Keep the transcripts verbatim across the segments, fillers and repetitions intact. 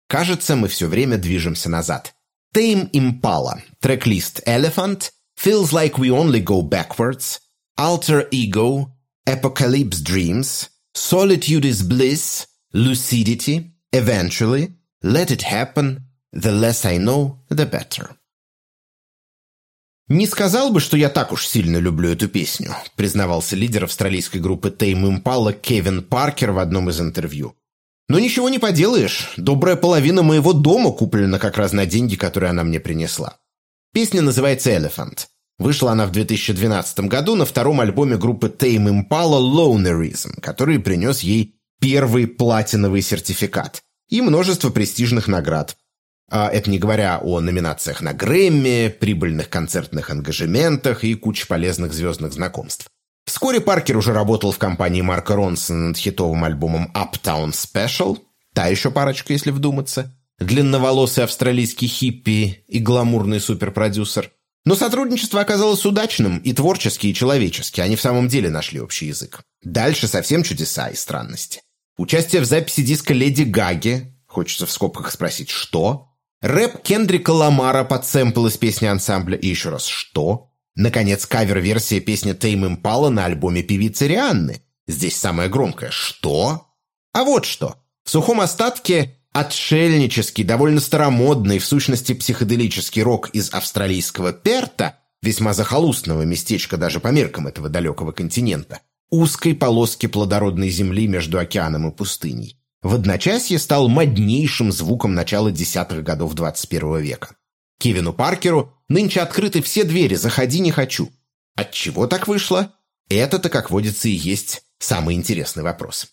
Кажется, мы все время движемся назад. Tame Impala, трек-лист Elephant, Feels Like We Only Go Backwards, Alter Ego, Apocalypse Dreams, Solitude is Bliss, Lucidity, Eventually, Let It Happen, The Less I Know, The Better. «Не сказал бы, что я так уж сильно люблю эту песню», признавался лидер австралийской группы Tame Impala Кевин Паркер в одном из интервью. «Но ничего не поделаешь, добрая половина моего дома куплена как раз на деньги, которые она мне принесла». Песня называется «Elephant». Вышла она в две тысячи двенадцатом году на втором альбоме группы Tame Impala Lonerism, который принес ей первый платиновый сертификат и множество престижных наград. А это не говоря о номинациях на Грэмми, прибыльных концертных ангажементах и куче полезных звездных знакомств. Вскоре Паркер уже работал в компании Марка Ронсона над хитовым альбомом Uptown Special, та еще парочка, если вдуматься, длинноволосый австралийский хиппи и гламурный суперпродюсер. Но сотрудничество оказалось удачным и творчески, и человечески, они в самом деле нашли общий язык. Дальше совсем чудеса и странности. Участие в записи диска Леди Гаги, хочется в скобках спросить «что?», рэп Кендрика Ламара под сэмпл из песни ансамбля и еще раз «что?». Наконец, кавер-версия песни Tame Impala на альбоме певицы Рианны. Здесь самое громкое «что?». А вот что. В сухом остатке отшельнический, довольно старомодный, в сущности психоделический рок из австралийского Перта, весьма захолустного местечка даже по меркам этого далекого континента, узкой полоски плодородной земли между океаном и пустыней, в одночасье стал моднейшим звуком начала десятых годов двадцать первого века. Кевину Паркеру нынче открыты все двери, заходи не хочу. Отчего так вышло? Это-то, как водится, и есть самый интересный вопрос.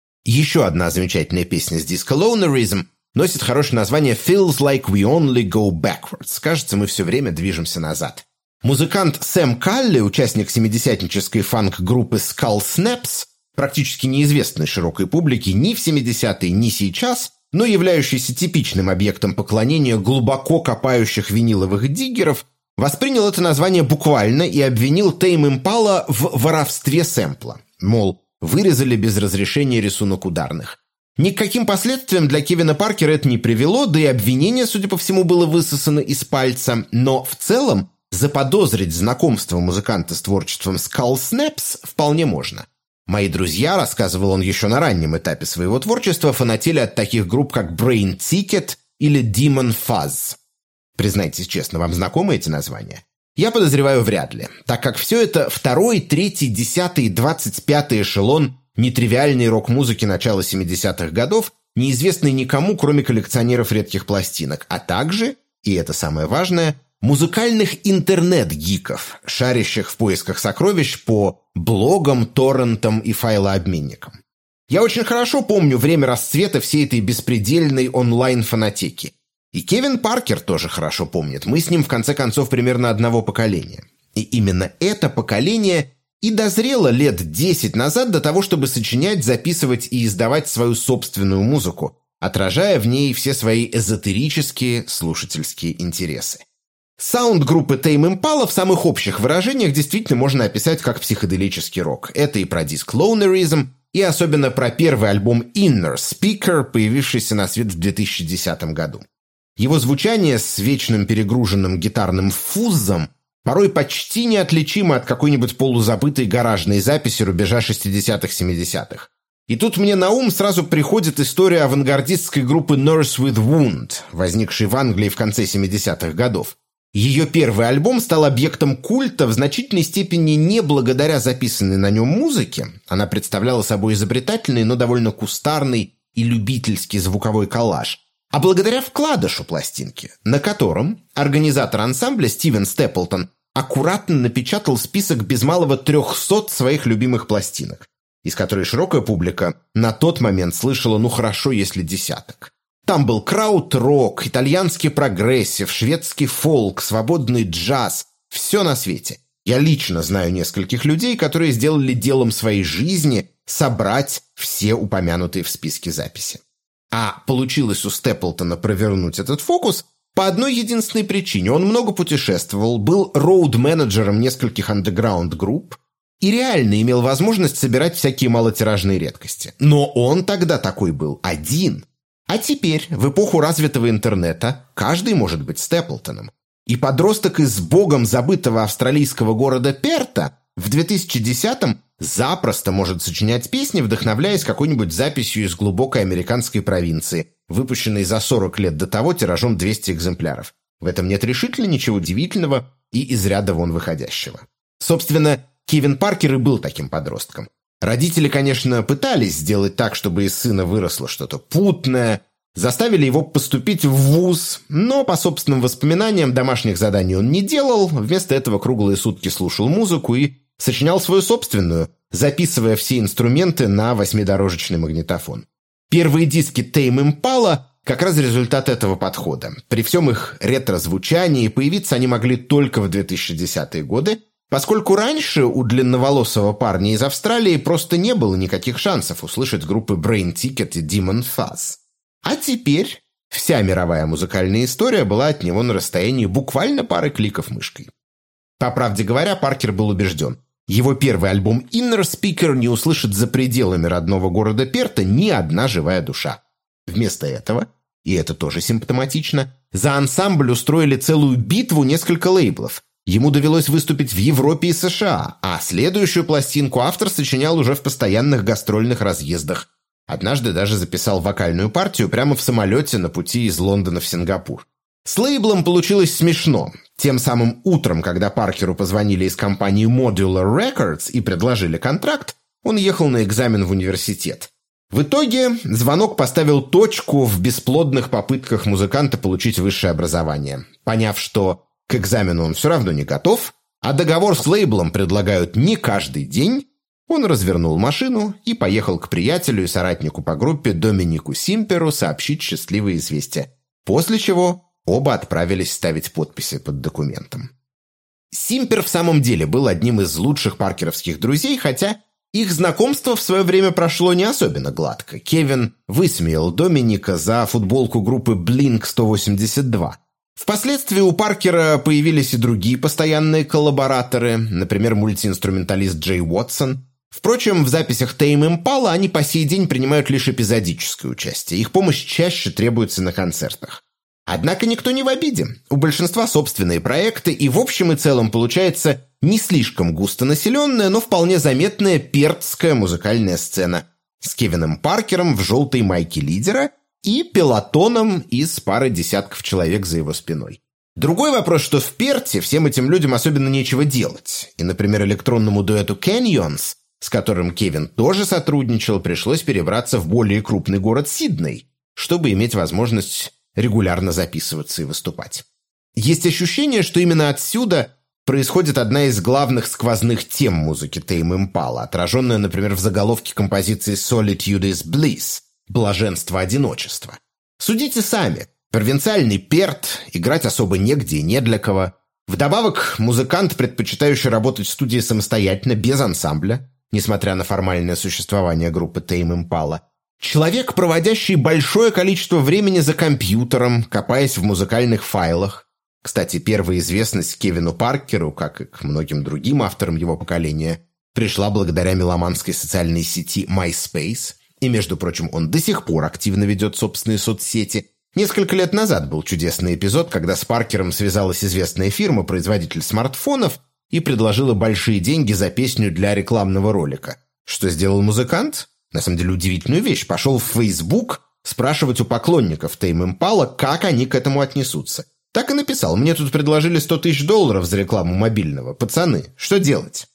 Еще одна замечательная песня с диска Lonerism носит хорошее название «Feels Like We Only Go Backwards». Кажется, мы все время движемся назад. Музыкант Сэм Калли, участник семидесятнической фанк-группы Skull Snaps, практически неизвестный широкой публике ни в семидесятые, ни сейчас, но являющийся типичным объектом поклонения глубоко копающих виниловых диггеров, воспринял это название буквально и обвинил Tame Impala в воровстве сэмпла. Мол, вырезали без разрешения рисунок ударных. Ни к каким последствиям для Кевина Паркера это не привело, да и обвинение, судя по всему, было высосано из пальца, но в целом заподозрить знакомство музыканта с творчеством Skull Snaps вполне можно. Мои друзья, рассказывал он еще на раннем этапе своего творчества, фанатели от таких групп, как Brain Ticket или Demon Fuzz. Признайтесь честно, вам знакомы эти названия? Я подозреваю, вряд ли, так как все это второй, третий, десятый и двадцать пятый эшелон нетривиальной рок-музыки начала семидесятых годов, неизвестный никому, кроме коллекционеров редких пластинок, а также, и это самое важное, музыкальных интернет-гиков, шарящих в поисках сокровищ по блогам, торрентам и файлообменникам. Я очень хорошо помню время расцвета всей этой беспредельной онлайн-фонотеки. И Кевин Паркер тоже хорошо помнит. Мы с ним, в конце концов, примерно одного поколения. И именно это поколение и дозрело лет десять назад до того, чтобы сочинять, записывать и издавать свою собственную музыку, отражая в ней все свои эзотерические слушательские интересы. Саунд группы Tame Impala в самых общих выражениях действительно можно описать как психоделический рок. Это и про диск Lonerism, и особенно про первый альбом Inner Speaker, появившийся на свет в две тысячи десятом году. Его звучание с вечным перегруженным гитарным фуззом порой почти неотличимо от какой-нибудь полузабытой гаражной записи рубежа шестидесятых-семидесятых. И тут мне на ум сразу приходит история авангардистской группы Nurse with Wound, возникшей в Англии в конце семидесятых годов. Ее первый альбом стал объектом культа в значительной степени не благодаря записанной на нем музыке. Она представляла собой изобретательный, но довольно кустарный и любительский звуковой коллаж, а благодаря вкладышу пластинки, на котором организатор ансамбля Стивен Степлтон аккуратно напечатал список без малого трехсот своих любимых пластинок, из которой широкая публика на тот момент слышала ну хорошо, если десяток. Там был крауд-рок, итальянский прогрессив, шведский фолк, свободный джаз, все на свете. Я лично знаю нескольких людей, которые сделали делом своей жизни собрать все упомянутые в списке записи. А получилось у Степлтона провернуть этот фокус по одной единственной причине. Он много путешествовал, был роуд-менеджером нескольких андеграунд-групп и реально имел возможность собирать всякие малотиражные редкости. Но он тогда такой был один. А теперь, в эпоху развитого интернета, каждый может быть Степлтоном. И подросток из богом забытого австралийского города Перта в две тысячи десятом запросто может сочинять песни, вдохновляясь какой-нибудь записью из глубокой американской провинции, выпущенной за сорок лет до того тиражом двести экземпляров. В этом нет решительно ничего удивительного и из ряда вон выходящего. Собственно, Кевин Паркер и был таким подростком. Родители, конечно, пытались сделать так, чтобы из сына выросло что-то путное, заставили его поступить в вуз, но, по собственным воспоминаниям, домашних заданий он не делал, вместо этого круглые сутки слушал музыку и сочинял свою собственную, записывая все инструменты на восьмидорожечный магнитофон. Первые диски Tame Impala как раз результат этого подхода. При всем их ретро-звучании появиться они могли только в две тысячи десятые годы, поскольку раньше у длинноволосого парня из Австралии просто не было никаких шансов услышать группы Brain Ticket и Demon Fuzz. А теперь вся мировая музыкальная история была от него на расстоянии буквально пары кликов мышкой. По правде говоря, Паркер был убежден, его первый альбом Inner Speaker не услышит за пределами родного города Перта ни одна живая душа. Вместо этого, и это тоже симптоматично, за ансамбль устроили целую битву несколько лейблов. Ему довелось выступить в Европе и США, а следующую пластинку автор сочинял уже в постоянных гастрольных разъездах. Однажды даже записал вокальную партию прямо в самолете на пути из Лондона в Сингапур. С лейблом получилось смешно. Тем самым утром, когда Паркеру позвонили из компании Modular Records и предложили контракт, он ехал на экзамен в университет. В итоге звонок поставил точку в бесплодных попытках музыканта получить высшее образование. Поняв, что к экзамену он все равно не готов, а договор с лейблом предлагают не каждый день, он развернул машину и поехал к приятелю и соратнику по группе Доминику Симперу сообщить счастливое известие, после чего оба отправились ставить подписи под документом. Симпер в самом деле был одним из лучших паркеровских друзей, хотя их знакомство в свое время прошло не особенно гладко. Кевин высмеял Доминика за футболку группы Блинк сто восемьдесят два. Впоследствии у Паркера появились и другие постоянные коллабораторы, например, мультиинструменталист Джей Уотсон. Впрочем, в записях Tame Impala они по сей день принимают лишь эпизодическое участие, их помощь чаще требуется на концертах. Однако никто не в обиде. У большинства собственные проекты, и в общем и целом получается не слишком густонаселенная, но вполне заметная пертская музыкальная сцена с Кевином Паркером в желтой майке лидера и пелотоном из пары десятков человек за его спиной. Другой вопрос, что в Перте всем этим людям особенно нечего делать. И, например, электронному дуэту Canyons, с которым Кевин тоже сотрудничал, пришлось перебраться в более крупный город Сидней, чтобы иметь возможность регулярно записываться и выступать. Есть ощущение, что именно отсюда происходит одна из главных сквозных тем музыки Tame Impala, отраженная, например, в заголовке композиции «Solitude is Bliss» – «Блаженство одиночества». Судите сами. Провинциальный Перт, играть особо негде и не для кого. Вдобавок, музыкант, предпочитающий работать в студии самостоятельно, без ансамбля, несмотря на формальное существование группы Tame Impala. Человек, проводящий большое количество времени за компьютером, копаясь в музыкальных файлах. Кстати, первая известность Кевину Паркеру, как и к многим другим авторам его поколения, пришла благодаря меломанской социальной сети MySpace. И, между прочим, он до сих пор активно ведет собственные соцсети. Несколько лет назад был чудесный эпизод, когда с Паркером связалась известная фирма, производитель смартфонов, и предложила большие деньги за песню для рекламного ролика. Что сделал музыкант? На самом деле удивительную вещь. Пошел в Facebook спрашивать у поклонников Tame Impala, как они к этому отнесутся. Так и написал: «Мне тут предложили сто тысяч долларов за рекламу мобильного. Пацаны, что делать?»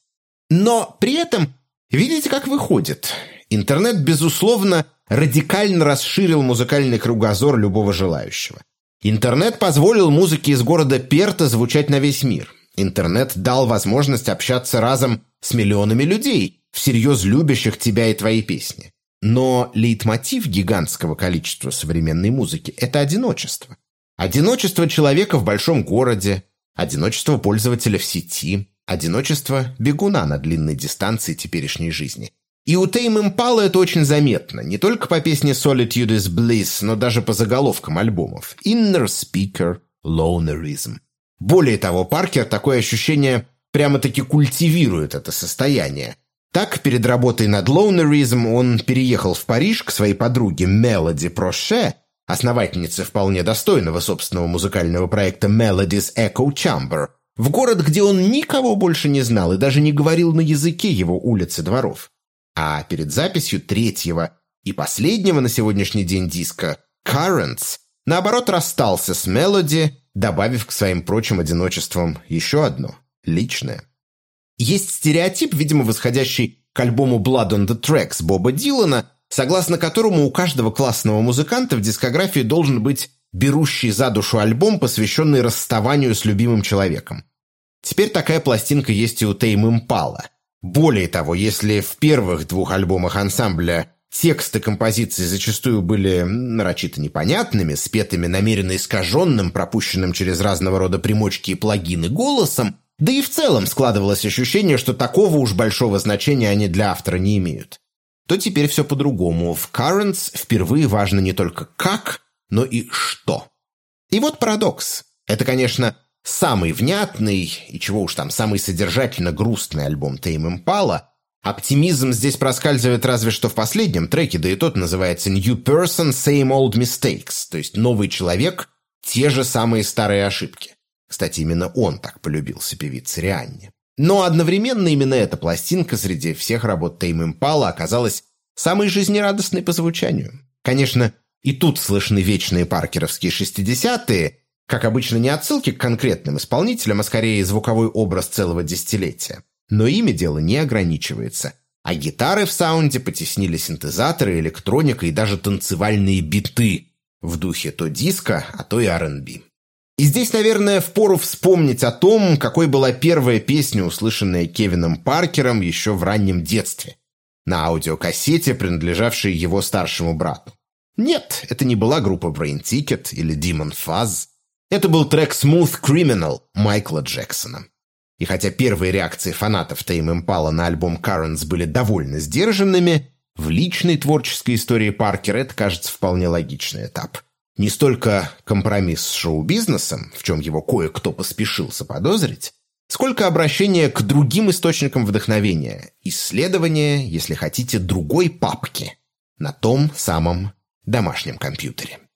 Но при этом, видите, как выходит. Интернет, безусловно, радикально расширил музыкальный кругозор любого желающего. Интернет позволил музыке из города Перта звучать на весь мир. Интернет дал возможность общаться разом с миллионами людей, всерьез любящих тебя и твои песни. Но лейтмотив гигантского количества современной музыки – это одиночество. Одиночество человека в большом городе, одиночество пользователя в сети, одиночество бегуна на длинной дистанции теперешней жизни. И у Tame Impala это очень заметно, не только по песне «Solitude is Bliss», но даже по заголовкам альбомов «Inner Speaker», «Lonerism». Более того, Паркер такое ощущение прямо-таки культивирует это состояние. Так, перед работой над «Lonerism» он переехал в Париж к своей подруге Мелоди Проше основательницы вполне достойного собственного музыкального проекта Melodies Echo Chamber, в город, где он никого больше не знал и даже не говорил на языке его улиц и дворов. А перед записью третьего и последнего на сегодняшний день диска Currents, наоборот, расстался с Melody, добавив к своим прочим одиночествам еще одно – личное. Есть стереотип, видимо, восходящий к альбому Blood on the Tracks Боба Дилана, согласно которому у каждого классного музыканта в дискографии должен быть берущий за душу альбом, посвященный расставанию с любимым человеком. Теперь такая пластинка есть и у Tame Impala. Более того, если в первых двух альбомах ансамбля тексты композиций зачастую были нарочито непонятными, спетыми намеренно искаженным, пропущенным через разного рода примочки и плагины голосом, да и в целом складывалось ощущение, что такого уж большого значения они для автора не имеют, то теперь все по-другому. В Currents впервые важно не только как, но и что. И вот парадокс. Это, конечно, самый внятный, и чего уж там, самый содержательно грустный альбом Tame Impala. Оптимизм здесь проскальзывает разве что в последнем треке, да и тот называется «New Person, Same Old Mistakes», то есть «Новый человек, те же самые старые ошибки». Кстати, именно он так полюбился певице Рианне. Но одновременно именно эта пластинка среди всех работ Tame Impala оказалась самой жизнерадостной по звучанию. Конечно, и тут слышны вечные паркеровские шестидесятые, как обычно, не отсылки к конкретным исполнителям, а скорее звуковой образ целого десятилетия. Но ими дело не ограничивается. А гитары в саунде потеснили синтезаторы, электроника и даже танцевальные биты в духе то диска, а то и ар энд би. И здесь, наверное, впору вспомнить о том, какой была первая песня, услышанная Кевином Паркером еще в раннем детстве, на аудиокассете, принадлежавшей его старшему брату. Нет, это не была группа Brain Ticket или Demon Fuzz. Это был трек Smooth Criminal Майкла Джексона. И хотя первые реакции фанатов Tame Impala на альбом Currents были довольно сдержанными, в личной творческой истории Паркера это, кажется, вполне логичный этап. Не столько компромисс с шоу-бизнесом, в чем его кое-кто поспешил заподозрить, сколько обращение к другим источникам вдохновения, исследование, если хотите, другой папки на том самом домашнем компьютере.